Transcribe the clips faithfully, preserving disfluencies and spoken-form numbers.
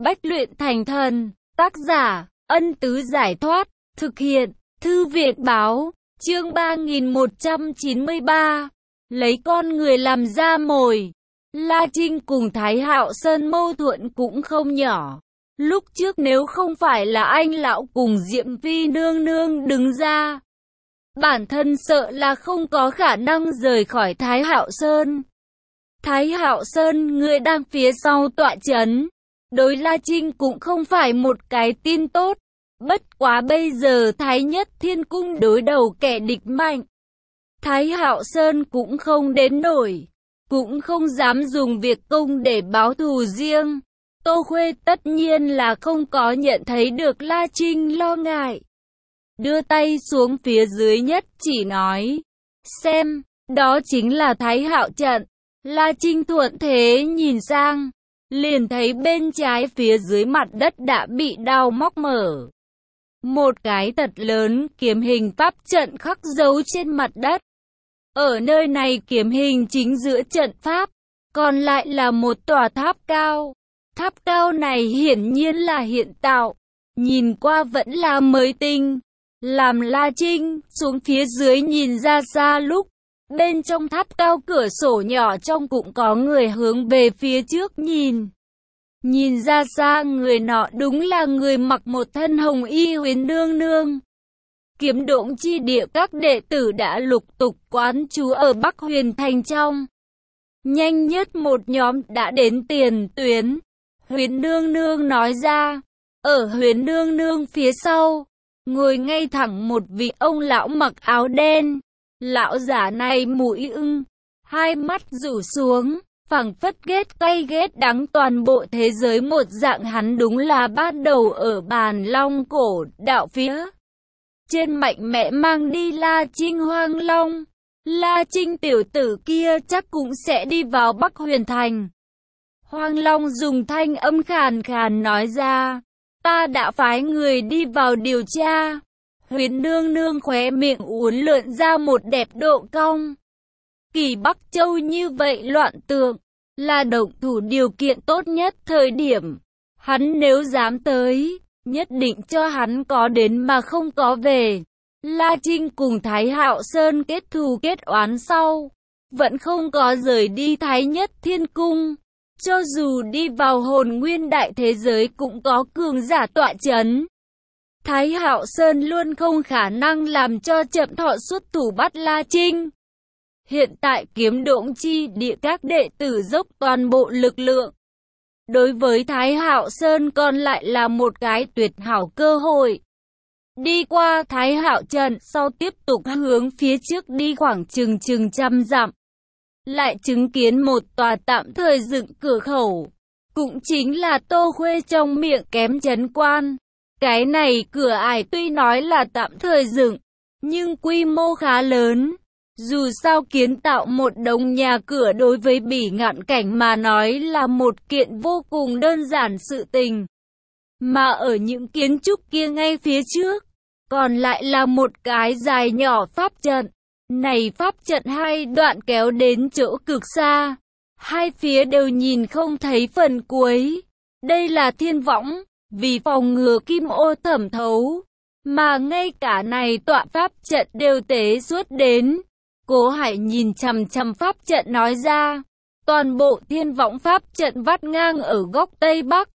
Bách luyện thành thần. Tác giả, Ân Tứ Giải Thoát. Thực hiện, Thư viện Báo. Chương ba nghìn một trăm chín mươi ba. Lấy con người làm da mồi. La Trinh cùng Thái Hạo Sơn mâu thuẫn cũng không nhỏ. Lúc trước nếu không phải là anh lão cùng Diệm Phi nương nương đứng ra, bản thân sợ là không có khả năng rời khỏi Thái Hạo Sơn. Thái Hạo Sơn, người đang phía sau tọa chấn, đối La Trinh cũng không phải một cái tin tốt. Bất quá bây giờ Thái Nhất Thiên Cung đối đầu kẻ địch mạnh, Thái Hạo Sơn cũng không đến nổi, cũng không dám dùng việc công để báo thù riêng. Tô Khuê tất nhiên là không có nhận thấy được La Trinh lo ngại, đưa tay xuống phía dưới nhất chỉ nói, xem, đó chính là Thái Hạo trận. La Trinh thuận thế nhìn sang, liền thấy bên trái phía dưới mặt đất đã bị đao móc mở. Một cái thật lớn kiếm hình pháp trận khắc dấu trên mặt đất. Ở nơi này kiếm hình chính giữa trận pháp, còn lại là một tòa tháp cao. Tháp cao này hiển nhiên là hiện tạo, nhìn qua vẫn là mới tinh. Làm La Trinh xuống phía dưới nhìn ra xa lúc, bên trong tháp cao cửa sổ nhỏ trong cũng có người hướng về phía trước nhìn. Nhìn ra xa người nọ đúng là người mặc một thân hồng y Huyền nương nương. Kiếm Độn chi địa các đệ tử đã lục tục quán trú ở Bắc Huyền thành trong. Nhanh nhất một nhóm đã đến tiền tuyến. Huyền nương nương nói ra, ở Huyền nương nương phía sau, ngồi ngay thẳng một vị ông lão mặc áo đen. Lão giả này mũi ưng, hai mắt rủ xuống, phảng phất ghét cay ghét đắng toàn bộ thế giới một dạng. Hắn đúng là bắt đầu ở Bàn Long cổ đạo phía trên mạnh mẽ mang đi La Trinh. Hoang Long, La Trinh tiểu tử kia chắc cũng sẽ đi vào Bắc Huyền thành. Hoang Long dùng thanh âm khàn khàn nói ra, ta đã phái người đi vào điều tra. Huyền nương nương khóe miệng uốn lượn ra một đẹp độ cong. Kỳ Bắc Châu như vậy loạn tượng, là động thủ điều kiện tốt nhất thời điểm. Hắn nếu dám tới, nhất định cho hắn có đến mà không có về. La Trinh cùng Thái Hạo Sơn kết thù kết oán sau, vẫn không có rời đi Thái Nhất Thiên Cung. Cho dù đi vào Hồn Nguyên đại thế giới cũng có cường giả tọa chấn. Thái Hạo Sơn luôn không khả năng làm cho Chậm Thọ xuất thủ bắt La Trinh. Hiện tại Kiếm Độn chi địa các đệ tử dốc toàn bộ lực lượng. Đối với Thái Hạo Sơn còn lại là một cái tuyệt hảo cơ hội. Đi qua Thái Hạo trận sau tiếp tục hướng phía trước đi khoảng chừng chừng trăm dặm. Lại chứng kiến một tòa tạm thời dựng cửa khẩu. Cũng chính là Tô Khuê trong miệng kém chấn quan. Cái này cửa ải tuy nói là tạm thời dựng, nhưng quy mô khá lớn. Dù sao kiến tạo một đống nhà cửa đối với Bỉ Ngạn Cảnh mà nói là một kiện vô cùng đơn giản sự tình. Mà ở những kiến trúc kia ngay phía trước, còn lại là một cái dài nhỏ pháp trận. Này pháp trận hai đoạn kéo đến chỗ cực xa, hai phía đều nhìn không thấy phần cuối. Đây là thiên võng, vì phòng ngừa kim ô thẩm thấu, mà ngay cả này tọa pháp trận đều tế suốt đến. Cố Hải nhìn chằm chằm pháp trận nói ra, toàn bộ thiên võng pháp trận vắt ngang ở góc Tây Bắc.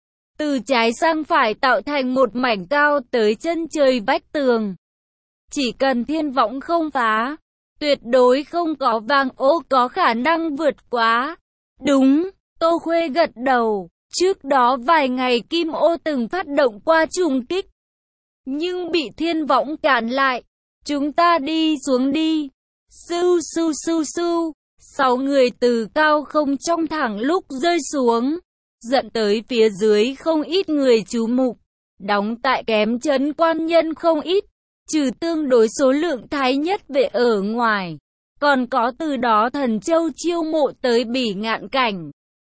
Từ trái sang phải tạo thành một mảnh cao tới chân trời vách tường. Chỉ cần thiên võng không phá, tuyệt đối không có vàng ô có khả năng vượt quá. Đúng, Tô Khuê gật đầu, trước đó vài ngày kim ô từng phát động qua trùng kích, nhưng bị thiên võng cản lại. Chúng ta đi xuống đi. Sưu sưu sưu sưu, sáu người từ cao không trong thẳng lúc rơi xuống, dẫn tới phía dưới không ít người chú mục. Đóng tại kém chấn quan nhân không ít, trừ tương đối số lượng Thái Nhất vệ ở ngoài, còn có từ đó Thần Châu chiêu mộ tới Bỉ Ngạn Cảnh.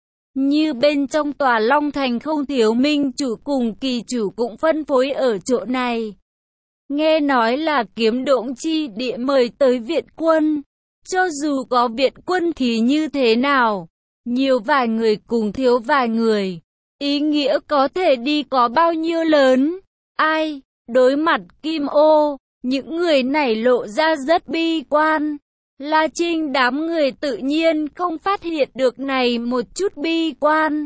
Như bên trong tòa Long Thành không thiếu minh chủ cùng kỳ chủ cũng phân phối ở chỗ này. Nghe nói là Kiếm Độn chi địa mời tới viện quân. Cho dù có viện quân thì như thế nào? Nhiều vài người cùng thiếu vài người. Ý nghĩa có thể đi có bao nhiêu lớn? Ai? Đối mặt Kim Ô, những người này lộ ra rất bi quan. La Trinh đám người tự nhiên không phát hiện được này một chút bi quan.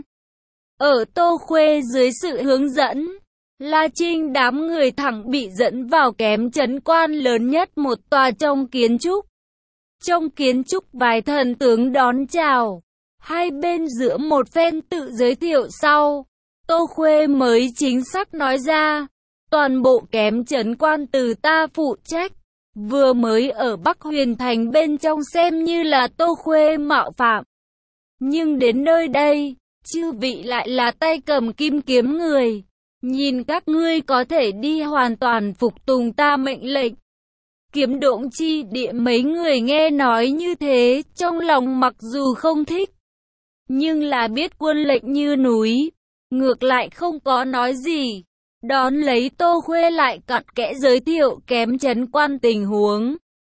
Ở Tô Khuê dưới sự hướng dẫn, La Trinh đám người thẳng bị dẫn vào kém trấn quan lớn nhất một tòa trong kiến trúc. Trong kiến trúc vài thần tướng đón chào, hai bên giữa một phen tự giới thiệu sau, Tô Khuê mới chính xác nói ra, toàn bộ kém trấn quan từ ta phụ trách, vừa mới ở Bắc Huyền Thành bên trong xem như là Tô Khuê mạo phạm. Nhưng đến nơi đây, chư vị lại là tay cầm kim kiếm người, nhìn các ngươi có thể đi hoàn toàn phục tùng ta mệnh lệnh. Kiếm Độn Chi Địa mấy người nghe nói như thế, trong lòng mặc dù không thích, nhưng là biết quân lệnh như núi, ngược lại không có nói gì. Đón lấy Tô Khuê lại cặn kẽ giới thiệu kém trấn quan tình huống,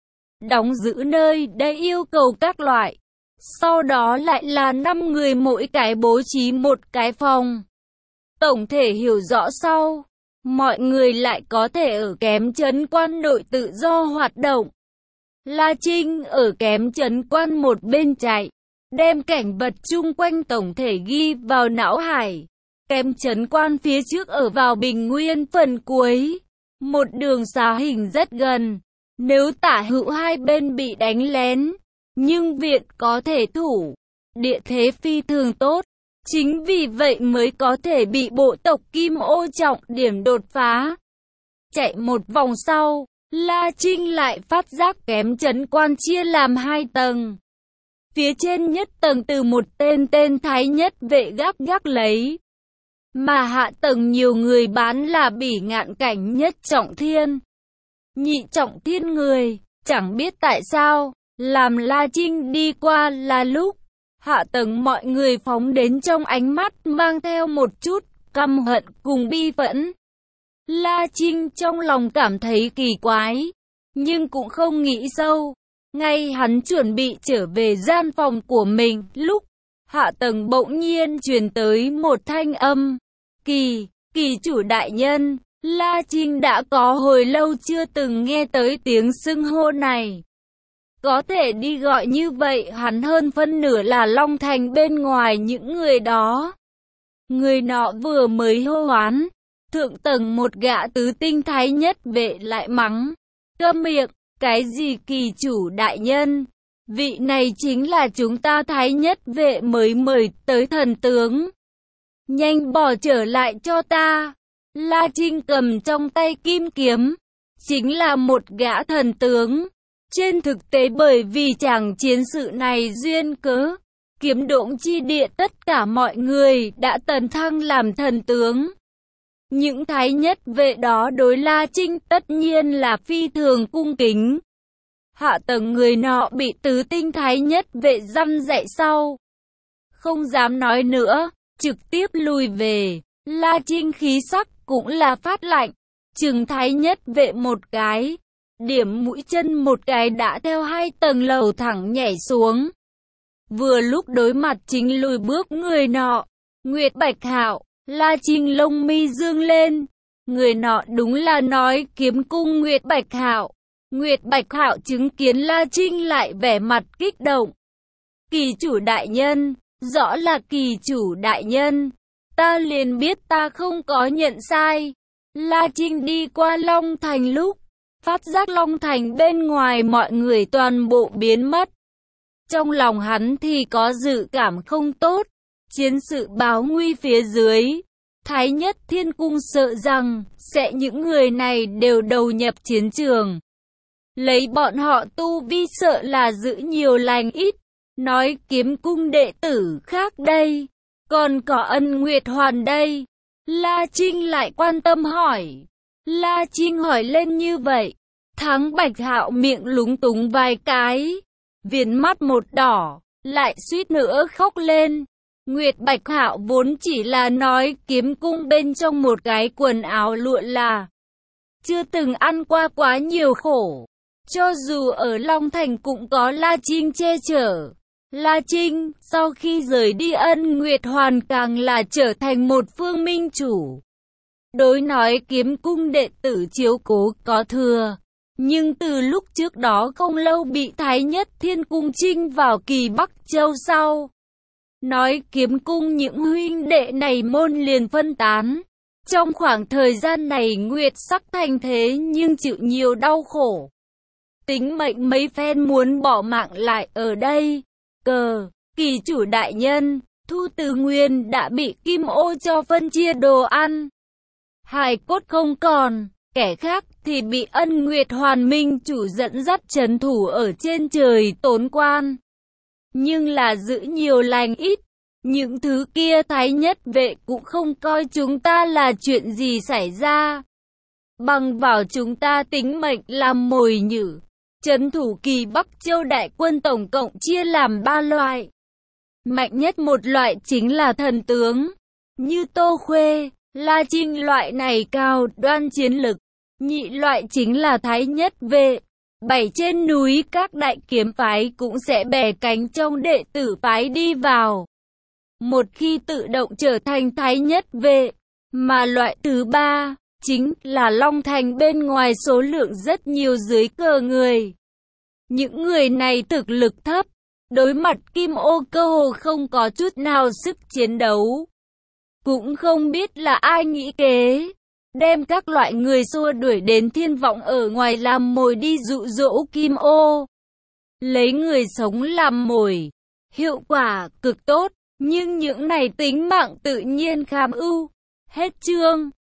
đóng giữ nơi đây yêu cầu các loại. Sau đó lại là năm người mỗi cái bố trí một cái phòng. Tổng thể hiểu rõ sau, mọi người lại có thể ở kém trấn quan nội tự do hoạt động. La Trinh ở kém trấn quan một bên chạy, đem cảnh vật chung quanh tổng thể ghi vào não hải. Kém trấn quan phía trước ở vào bình nguyên phần cuối, một đường xá hình rất gần. Nếu tả hữu hai bên bị đánh lén, nhưng viện có thể thủ, địa thế phi thường tốt. Chính vì vậy mới có thể bị bộ tộc Kim Ô trọng điểm đột phá. Chạy một vòng sau, La Trinh lại phát giác kém trấn quan chia làm hai tầng. Phía trên nhất tầng từ một tên tên thái nhất vệ gác gác lấy, mà hạ tầng nhiều người bán là Bỉ Ngạn Cảnh nhất trọng thiên. Nhị trọng thiên người, chẳng biết tại sao, làm La Trinh đi qua là lúc hạ tầng mọi người phóng đến trong ánh mắt mang theo một chút căm hận cùng bi phẫn. La Trinh trong lòng cảm thấy kỳ quái, nhưng cũng không nghĩ sâu. Ngay hắn chuẩn bị trở về gian phòng của mình, lúc hạ tầng bỗng nhiên truyền tới một thanh âm. Kỳ, kỳ chủ đại nhân, La Trinh đã có hồi lâu chưa từng nghe tới tiếng xưng hô này. Có thể đi gọi như vậy hắn hơn phân nửa là Long Thành bên ngoài những người đó. Người nọ vừa mới hô hoán, thượng tầng một gã tứ tinh thái nhất vệ lại mắng. Câm miệng, cái gì kỳ chủ đại nhân? Vị này chính là chúng ta thái nhất vệ mới mời tới thần tướng. Nhanh bỏ trở lại cho ta. La Trinh cầm trong tay kim kiếm, chính là một gã thần tướng. Trên thực tế bởi vì chàng chiến sự này duyên cớ, Kiếm Độn Chi Địa tất cả mọi người đã tấn thăng làm thần tướng. Những thái nhất vệ đó đối La Trinh tất nhiên là phi thường cung kính. Hạ tầng người nọ bị tứ tinh thái nhất vệ răn dạy sau, không dám nói nữa, trực tiếp lùi về. La Trinh khí sắc cũng là phát lạnh, chừng thái nhất vệ một cái, điểm mũi chân một cái đã theo hai tầng lầu thẳng nhảy xuống. Vừa lúc đối mặt chính lùi bước người nọ, Nguyệt Bạch Hạo, La Trinh lông mi dương lên. Người nọ đúng là nói kiếm cung Nguyệt Bạch Hạo. Nguyệt Bạch Hạo chứng kiến La Trinh lại vẻ mặt kích động. Kỳ chủ đại nhân, rõ là kỳ chủ đại nhân, ta liền biết ta không có nhận sai. La Trinh đi qua Long Thành lúc, phát giác Long Thành bên ngoài mọi người toàn bộ biến mất. Trong lòng hắn thì có dự cảm không tốt. Chiến sự báo nguy phía dưới, Thái Nhất Thiên Cung sợ rằng sẽ những người này đều đầu nhập chiến trường. Lấy bọn họ tu vi sợ là giữ nhiều lành ít. Nói kiếm cung đệ tử khác đây, còn có Ân Nguyệt Hoàn đây. La Trinh lại quan tâm hỏi. La Trinh hỏi lên như vậy, Thắng Bạch Hạo miệng lúng túng vài cái, viền mắt một đỏ, lại suýt nữa khóc lên. Nguyệt Bạch Hạo vốn chỉ là nói kiếm cung bên trong một cái quần áo lụa là chưa từng ăn qua quá nhiều khổ. Cho dù ở Long Thành cũng có La Trinh che chở, La Trinh, sau khi rời đi Ân Nguyệt Hoàn càng là trở thành một phương minh chủ. Đối nói kiếm cung đệ tử chiếu cố có thừa. Nhưng từ lúc trước đó không lâu bị Thái Nhất Thiên Cung trinh vào Kỳ Bắc Châu sau. Nói kiếm cung những huynh đệ này môn liền phân tán. Trong khoảng thời gian này Nguyệt Sắc thành thế nhưng chịu nhiều đau khổ. Tính mệnh mấy phen muốn bỏ mạng lại ở đây. Cờ, kỳ chủ đại nhân, Thu Từ Nguyên đã bị Kim Ô cho phân chia đồ ăn. Hài cốt không còn, kẻ khác thì bị Ân Nguyệt Hoàn Minh chủ dẫn dắt trấn thủ ở trên trời tốn quan. Nhưng là giữ nhiều lành ít, những thứ kia Thái Nhất vệ cũng không coi chúng ta là chuyện gì xảy ra. Bằng vào chúng ta tính mệnh làm mồi nhử. Trấn thủ Kỳ Bắc Châu đại quân tổng cộng chia làm ba loại. Mạnh nhất một loại chính là thần tướng, như Tô Khuê, La Trinh loại này cao đoan chiến lực. Nhị loại chính là Thái Nhất vệ. Bảy trên núi các đại kiếm phái cũng sẽ bè cánh trong đệ tử phái đi vào. Một khi tự động trở thành Thái Nhất vệ. Mà loại thứ ba chính là Long Thành bên ngoài số lượng rất nhiều dưới cờ người. Những người này thực lực thấp, đối mặt Kim Ô cơ hồ không có chút nào sức chiến đấu. Cũng không biết là ai nghĩ kế, đem các loại người xua đuổi đến Thiên Vọng ở ngoài làm mồi đi dụ dỗ Kim Ô. Lấy người sống làm mồi, hiệu quả cực tốt, nhưng những này tính mạng tự nhiên kham ưu. Hết chương.